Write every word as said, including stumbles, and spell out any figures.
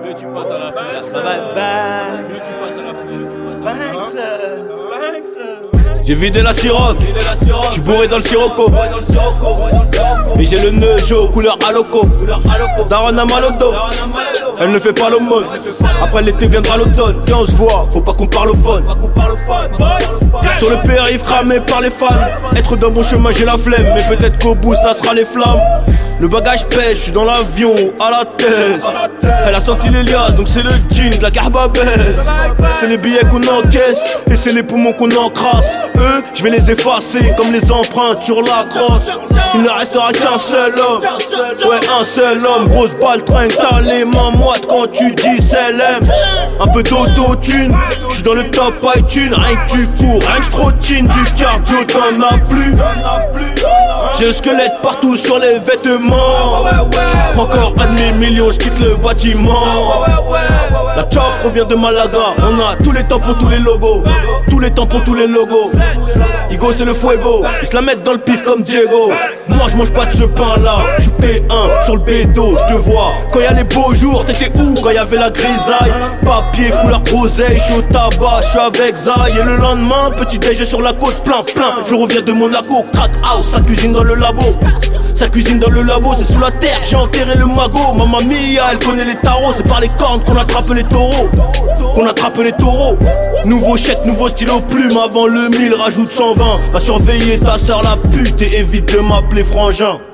mieux tu passes à la fenêtre. Ça va bang. Mieux tu passes à la fenêtre. Banks, Banks. J'ai vidé la Ciroc, j'suis bourré dans le Sirocco. Et j'ai le nœud jaune, couleur Aloco. Daron a mal au dos, elle ne fait pas l'aumône. Après l'été viendra l'automne, et on se voit, faut pas qu'on parle au phone. Sur le périph' cramé par les fans. Être dans mon chemin j'ai la flemme, mais peut-être qu'au bout ça sera les flammes. Le bagage pèse, j'suis dans l'avion, à la thèse. Elle a sorti les liasses, donc c'est le jean, de la carba baisse. C'est les billets qu'on encaisse, et c'est les poumons qu'on encrasse. Eux, je vais les effacer, comme les empreintes sur la crosse. Il ne restera qu'un seul homme, ouais un seul homme. Grosse balle trinque, t'as les mains moites quand tu dis C L M. Un peu d'auto-tune, j'suis dans le top iTunes. Rien que tu cours, rien que j'trottine, du cardio t'en as plus. J'ai le squelette partout sur les vêtements. Encore un demi-million, j'quitte le bâtiment. La chop revient de Malaga. On a tous les temps pour tous les logos. Tous les temps pour tous les logos. Igo c'est le fuego, ils se la mettent dans le pif comme Diego. Moi je mange pas de ce pain là. Je fais un sur le bédo, je te vois. Quand y'a les beaux jours, t'étais où quand y'avait la grisaille? Papier, couleur oseille, j'suis au tabac, j'suis avec Zay. Et le lendemain, petit déj sur la côte, plein plein. Je reviens de Monaco, crack house, sa cuisine dans le labo. Sa cuisine dans le labo, c'est sous la terre, j'ai enterré le magot. Mamma mia, elle connaît les tarots, c'est par les cornes qu'on attrape les taureaux. Qu'on attrape les taureaux. Nouveau chèque, nouveau stylo plume, avant le mille, rajoute cent vingt. Va surveiller ta soeur la pute et évite de m'appeler frangin.